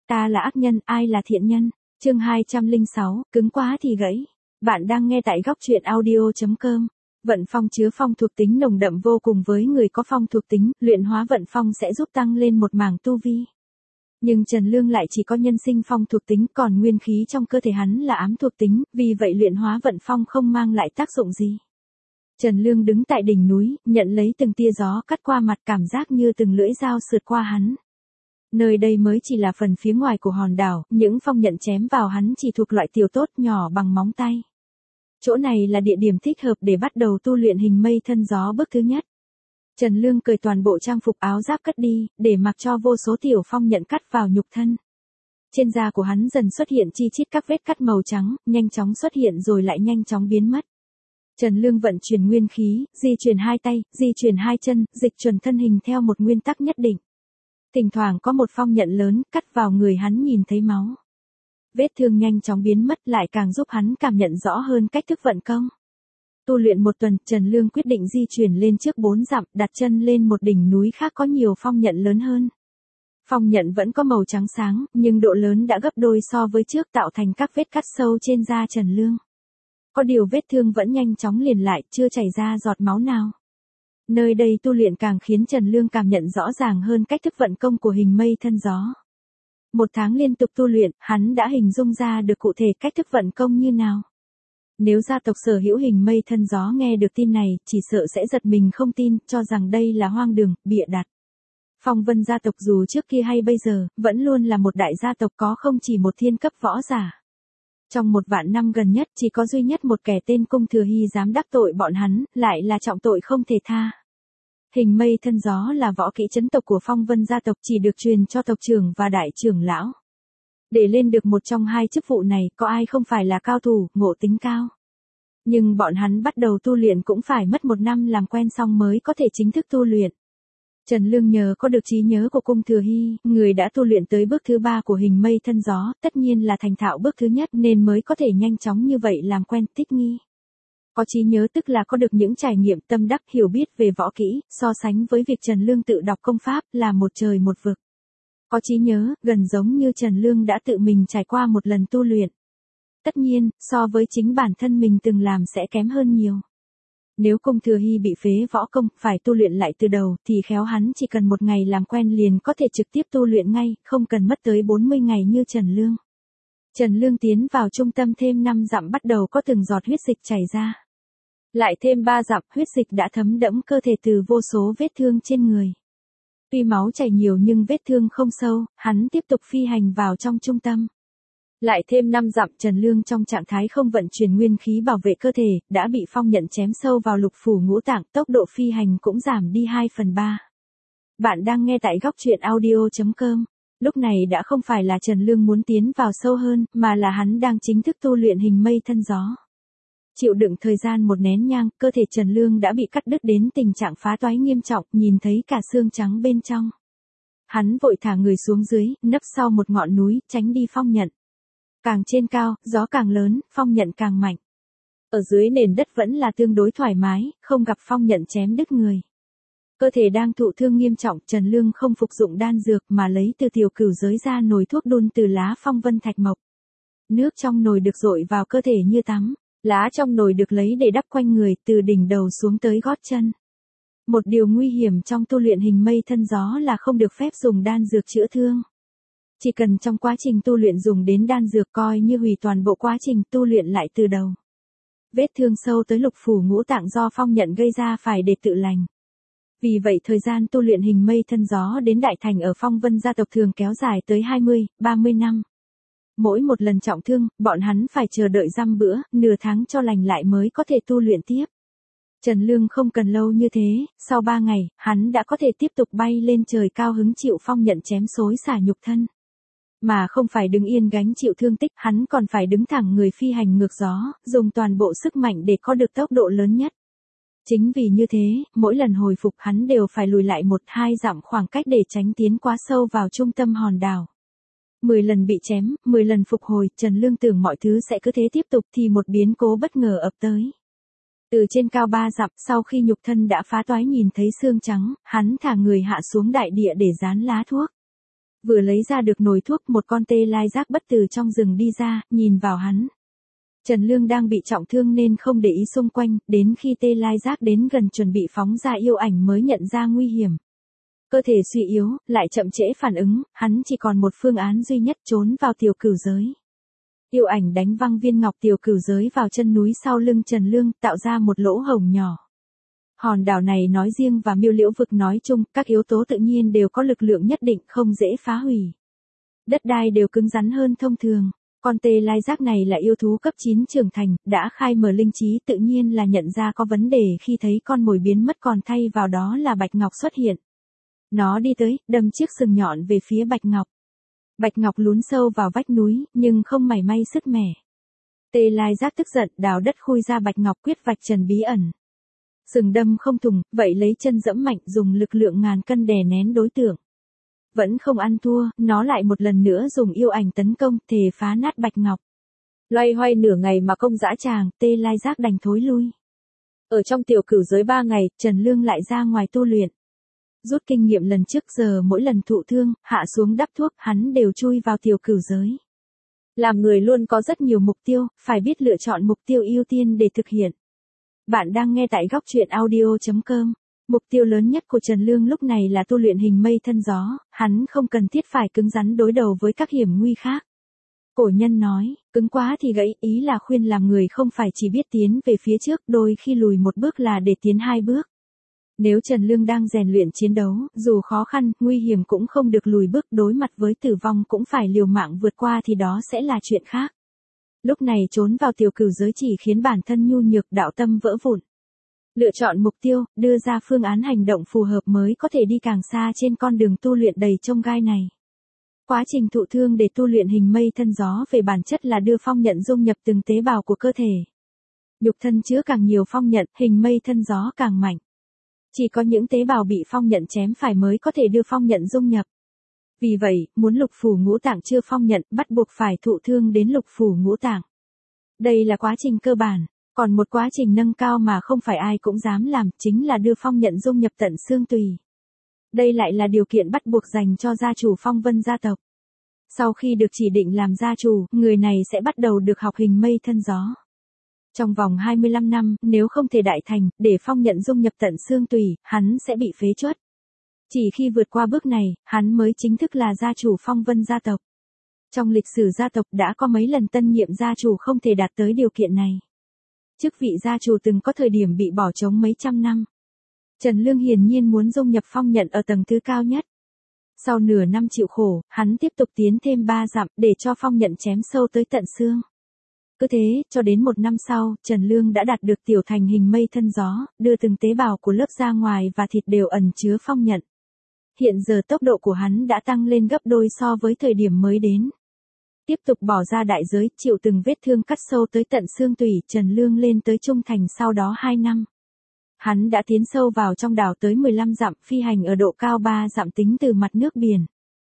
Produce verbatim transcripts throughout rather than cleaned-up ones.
Ta là ác nhân, ai là thiện nhân? Chương hai trăm lẻ sáu, cứng quá thì gãy. Bạn đang nghe tại góc truyện audio chấm com. Vận phong chứa phong thuộc tính nồng đậm vô cùng với người có phong thuộc tính, luyện hóa vận phong sẽ giúp tăng lên một mảng tu vi. Nhưng Trần Lương lại chỉ có nhân sinh phong thuộc tính, còn nguyên khí trong cơ thể hắn là ám thuộc tính, vì vậy luyện hóa vận phong không mang lại tác dụng gì. Trần Lương đứng tại đỉnh núi, nhận lấy từng tia gió cắt qua mặt, cảm giác như từng lưỡi dao sượt qua hắn. Nơi đây mới chỉ là phần phía ngoài của hòn đảo, những phong nhận chém vào hắn chỉ thuộc loại tiểu tốt nhỏ bằng móng tay. Chỗ này là địa điểm thích hợp để bắt đầu tu luyện hình mây thân gió bước thứ nhất. Trần Lương cởi toàn bộ trang phục áo giáp cất đi, để mặc cho vô số tiểu phong nhận cắt vào nhục thân. Trên da của hắn dần xuất hiện chi chít các vết cắt màu trắng, nhanh chóng xuất hiện rồi lại nhanh chóng biến mất. Trần Lương vận chuyển nguyên khí, di chuyển hai tay, di chuyển hai chân, dịch chuyển thân hình theo một nguyên tắc nhất định. Thỉnh thoảng có một phong nhận lớn cắt vào người hắn, nhìn thấy máu. Vết thương nhanh chóng biến mất, lại càng giúp hắn cảm nhận rõ hơn cách thức vận công. Tu luyện một tuần, Trần Lương quyết định di chuyển lên trước bốn dặm, đặt chân lên một đỉnh núi khác có nhiều phong nhận lớn hơn. Phong nhận vẫn có màu trắng sáng, nhưng độ lớn đã gấp đôi so với trước, tạo thành các vết cắt sâu trên da Trần Lương. Có điều vết thương vẫn nhanh chóng liền lại, chưa chảy ra giọt máu nào. Nơi đây tu luyện càng khiến Trần Lương cảm nhận rõ ràng hơn cách thức vận công của hình mây thân gió. Một tháng liên tục tu luyện, hắn đã hình dung ra được cụ thể cách thức vận công như nào. Nếu gia tộc sở hữu hình mây thân gió nghe được tin này, chỉ sợ sẽ giật mình không tin, cho rằng đây là hoang đường, bịa đặt. Phong Vân gia tộc dù trước kia hay bây giờ, vẫn luôn là một đại gia tộc có không chỉ một thiên cấp võ giả. Trong một vạn năm gần nhất chỉ có duy nhất một kẻ tên Cung Thừa Hy dám đắc tội bọn hắn, lại là trọng tội không thể tha. Hình mây thân gió là võ kỹ chấn tộc của Phong Vân gia tộc, chỉ được truyền cho tộc trưởng và đại trưởng lão. Để lên được một trong hai chức vụ này, có ai không phải là cao thủ, ngộ tính cao. Nhưng bọn hắn bắt đầu tu luyện cũng phải mất một năm làm quen xong mới có thể chính thức tu luyện. Trần Lương nhờ có được trí nhớ của Cung Thừa Hy, người đã tu luyện tới bước thứ ba của hình mây thân gió, tất nhiên là thành thạo bước thứ nhất nên mới có thể nhanh chóng như vậy làm quen, thích nghi. Có trí nhớ tức là có được những trải nghiệm tâm đắc, hiểu biết về võ kỹ, so sánh với việc Trần Lương tự đọc công pháp là một trời một vực. Có trí nhớ, gần giống như Trần Lương đã tự mình trải qua một lần tu luyện. Tất nhiên, so với chính bản thân mình từng làm sẽ kém hơn nhiều. Nếu Cung Thừa Hy bị phế võ công, phải tu luyện lại từ đầu, thì khéo hắn chỉ cần một ngày làm quen liền có thể trực tiếp tu luyện ngay, không cần mất tới bốn mươi ngày như Trần Lương. Trần Lương tiến vào trung tâm thêm năm dặm, bắt đầu có từng giọt huyết dịch chảy ra. Lại thêm ba dặm, huyết dịch đã thấm đẫm cơ thể từ vô số vết thương trên người. Tuy máu chảy nhiều nhưng vết thương không sâu, hắn tiếp tục phi hành vào trong trung tâm. Lại thêm năm dặm, Trần Lương trong trạng thái không vận chuyển nguyên khí bảo vệ cơ thể, đã bị phong nhận chém sâu vào lục phủ ngũ tạng, tốc độ phi hành cũng giảm đi hai phần ba. Bạn đang nghe tại góc truyện audio chấm com. Lúc này đã không phải là Trần Lương muốn tiến vào sâu hơn, mà là hắn đang chính thức tu luyện hình mây thân gió. Chịu đựng thời gian một nén nhang, cơ thể Trần Lương đã bị cắt đứt đến tình trạng phá toái nghiêm trọng, nhìn thấy cả xương trắng bên trong. Hắn vội thả người xuống dưới, nấp sau một ngọn núi, tránh đi phong nhận. Càng trên cao, gió càng lớn, phong nhận càng mạnh. Ở dưới nền đất vẫn là tương đối thoải mái, không gặp phong nhận chém đứt người. Cơ thể đang thụ thương nghiêm trọng, Trần Lương không phục dụng đan dược mà lấy từ tiểu cửu giới ra nồi thuốc đun từ lá phong vân thạch mộc. Nước trong nồi được dội vào cơ thể như tắm. Lá trong nồi được lấy để đắp quanh người, từ đỉnh đầu xuống tới gót chân. Một điều nguy hiểm trong tu luyện hình mây thân gió là không được phép dùng đan dược chữa thương. Chỉ cần trong quá trình tu luyện dùng đến đan dược coi như hủy toàn bộ quá trình tu luyện lại từ đầu. Vết thương sâu tới lục phủ ngũ tạng do phong nhận gây ra phải để tự lành. Vì vậy thời gian tu luyện hình mây thân gió đến đại thành ở Phong Vân gia tộc thường kéo dài tới hai mươi, ba mươi năm. Mỗi một lần trọng thương, bọn hắn phải chờ đợi dăm bữa, nửa tháng cho lành lại mới có thể tu luyện tiếp. Trần Lương không cần lâu như thế, sau ba ngày, hắn đã có thể tiếp tục bay lên trời cao hứng chịu phong nhận chém xối xả nhục thân. Mà không phải đứng yên gánh chịu thương tích, hắn còn phải đứng thẳng người phi hành ngược gió, dùng toàn bộ sức mạnh để có được tốc độ lớn nhất. Chính vì như thế, mỗi lần hồi phục hắn đều phải lùi lại một hai dặm khoảng cách để tránh tiến quá sâu vào trung tâm hòn đảo. Mười lần bị chém, mười lần phục hồi, Trần Lương tưởng mọi thứ sẽ cứ thế tiếp tục thì một biến cố bất ngờ ập tới. Từ trên cao ba dặm, sau khi nhục thân đã phá toái nhìn thấy xương trắng, hắn thả người hạ xuống đại địa để dán lá thuốc. Vừa lấy ra được nồi thuốc, một con tê lai giác bất từ trong rừng đi ra, nhìn vào hắn. Trần Lương đang bị trọng thương nên không để ý xung quanh, đến khi tê lai giác đến gần chuẩn bị phóng ra yêu ảnh mới nhận ra nguy hiểm. Cơ thể suy yếu, lại chậm trễ phản ứng, hắn chỉ còn một phương án duy nhất, trốn vào tiểu cửu giới. Yêu ảnh đánh văng viên ngọc tiểu cửu giới vào chân núi sau lưng Trần Lương, tạo ra một lỗ hổng nhỏ. Hòn đảo này nói riêng và Miêu Liễu vực nói chung, các yếu tố tự nhiên đều có lực lượng nhất định, không dễ phá hủy. Đất đai đều cứng rắn hơn thông thường. Con tê lai giác này là yêu thú cấp chín trưởng thành, đã khai mở linh trí, tự nhiên là nhận ra có vấn đề khi thấy con mồi biến mất, còn thay vào đó là Bạch Ngọc xuất hiện. Nó đi tới, đâm chiếc sừng nhọn về phía Bạch Ngọc. Bạch Ngọc lún sâu vào vách núi, nhưng không mảy may sứt mẻ. Tê lai giác tức giận, đào đất khui ra Bạch Ngọc, quyết vạch trần bí ẩn. Sừng đâm không thủng, vậy lấy chân dẫm mạnh, dùng lực lượng ngàn cân đè nén đối tượng. Vẫn không ăn thua, nó lại một lần nữa dùng yêu ảnh tấn công, thề phá nát Bạch Ngọc. Loay hoay nửa ngày mà công dã tràng, tê lai giác đành thối lui. Ở trong tiểu cửu giới ba ngày, Trần Lương lại ra ngoài tu luyện. Rút kinh nghiệm lần trước, giờ mỗi lần thụ thương, hạ xuống đắp thuốc, hắn đều chui vào tiểu cửu giới. Làm người luôn có rất nhiều mục tiêu, phải biết lựa chọn mục tiêu ưu tiên để thực hiện. Bạn đang nghe tại góc truyện audio chấm com. Mục tiêu lớn nhất của Trần Lương lúc này là tu luyện hình mây thân gió, hắn không cần thiết phải cứng rắn đối đầu với các hiểm nguy khác. Cổ nhân nói, cứng quá thì gãy, ý là khuyên làm người không phải chỉ biết tiến về phía trước, đôi khi lùi một bước là để tiến hai bước. Nếu Trần Lương đang rèn luyện chiến đấu, dù khó khăn, nguy hiểm cũng không được lùi bước, đối mặt với tử vong cũng phải liều mạng vượt qua thì đó sẽ là chuyện khác. Lúc này trốn vào tiểu cửu giới chỉ khiến bản thân nhu nhược, đạo tâm vỡ vụn. Lựa chọn mục tiêu, đưa ra phương án hành động phù hợp mới có thể đi càng xa trên con đường tu luyện đầy chông gai này. Quá trình thụ thương để tu luyện hình mây thân gió về bản chất là đưa phong nhận dung nhập từng tế bào của cơ thể. Nhục thân chứa càng nhiều phong nhận, hình mây thân gió càng mạnh. Chỉ có những tế bào bị phong nhận chém phải mới có thể đưa phong nhận dung nhập. Vì vậy, muốn lục phủ ngũ tạng chưa phong nhận, bắt buộc phải thụ thương đến lục phủ ngũ tạng. Đây là quá trình cơ bản. Còn một quá trình nâng cao mà không phải ai cũng dám làm, chính là đưa phong nhận dung nhập tận xương tùy. Đây lại là điều kiện bắt buộc dành cho gia chủ phong vân gia tộc. Sau khi được chỉ định làm gia chủ, người này sẽ bắt đầu được học hình mây thân gió. Trong vòng hai mươi lăm năm, nếu không thể đại thành, để phong nhận dung nhập tận xương tùy, hắn sẽ bị phế truất. Chỉ khi vượt qua bước này, hắn mới chính thức là gia chủ phong vân gia tộc. Trong lịch sử gia tộc đã có mấy lần tân nhiệm gia chủ không thể đạt tới điều kiện này. Chức vị gia chủ từng có thời điểm bị bỏ trống mấy trăm năm. Trần Lương hiển nhiên muốn dung nhập phong nhận ở tầng thứ cao nhất. Sau nửa năm chịu khổ, hắn tiếp tục tiến thêm ba dặm để cho phong nhận chém sâu tới tận xương. Cứ thế, cho đến một năm sau, Trần Lương đã đạt được tiểu thành hình mây thân gió, đưa từng tế bào của lớp da ngoài và thịt đều ẩn chứa phong nhận. Hiện giờ tốc độ của hắn đã tăng lên gấp đôi so với thời điểm mới đến. Tiếp tục bỏ ra đại giới, chịu từng vết thương cắt sâu tới tận xương tủy, Trần Lương lên tới trung thành sau đó hai năm. Hắn đã tiến sâu vào trong đảo tới mười lăm dặm, phi hành ở độ cao ba dặm tính từ mặt nước biển.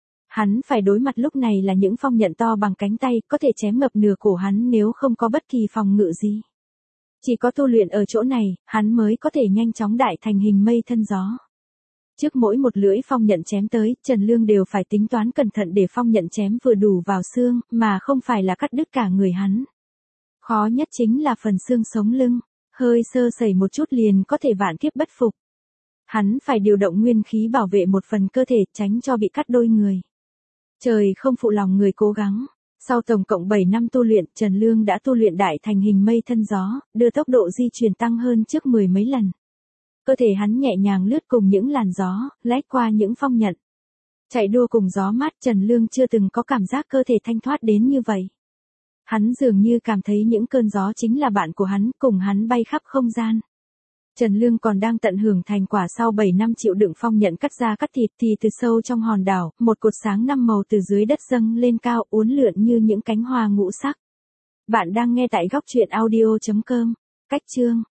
Hắn phải đối mặt lúc này là những phong nhận to bằng cánh tay, có thể chém ngập nửa cổ hắn nếu không có bất kỳ phòng ngự gì. Chỉ có tu luyện ở chỗ này, hắn mới có thể nhanh chóng đại thành hình mây thân gió. Trước mỗi một lưỡi phong nhận chém tới, Trần Lương đều phải tính toán cẩn thận để phong nhận chém vừa đủ vào xương, mà không phải là cắt đứt cả người hắn. Khó nhất chính là phần xương sống lưng, hơi sơ sẩy một chút liền có thể vạn kiếp bất phục. Hắn phải điều động nguyên khí bảo vệ một phần cơ thể, tránh cho bị cắt đôi người. Trời không phụ lòng người cố gắng. Sau tổng cộng bảy năm tu luyện, Trần Lương đã tu luyện đại thành hình mây thân gió, đưa tốc độ di chuyển tăng hơn trước mười mấy lần. Cơ thể hắn nhẹ nhàng lướt cùng những làn gió, lách qua những phong nhận. Chạy đua cùng gió mát, Trần Lương chưa từng có cảm giác cơ thể thanh thoát đến như vậy. Hắn dường như cảm thấy những cơn gió chính là bạn của hắn, cùng hắn bay khắp không gian. Trần Lương còn đang tận hưởng thành quả sau bảy năm chịu đựng phong nhận cắt da cắt thịt thì từ sâu trong hòn đảo, một cột sáng năm màu từ dưới đất dâng lên cao, uốn lượn như những cánh hoa ngũ sắc. Bạn đang nghe tại góc truyện audio chấm com. Cách chương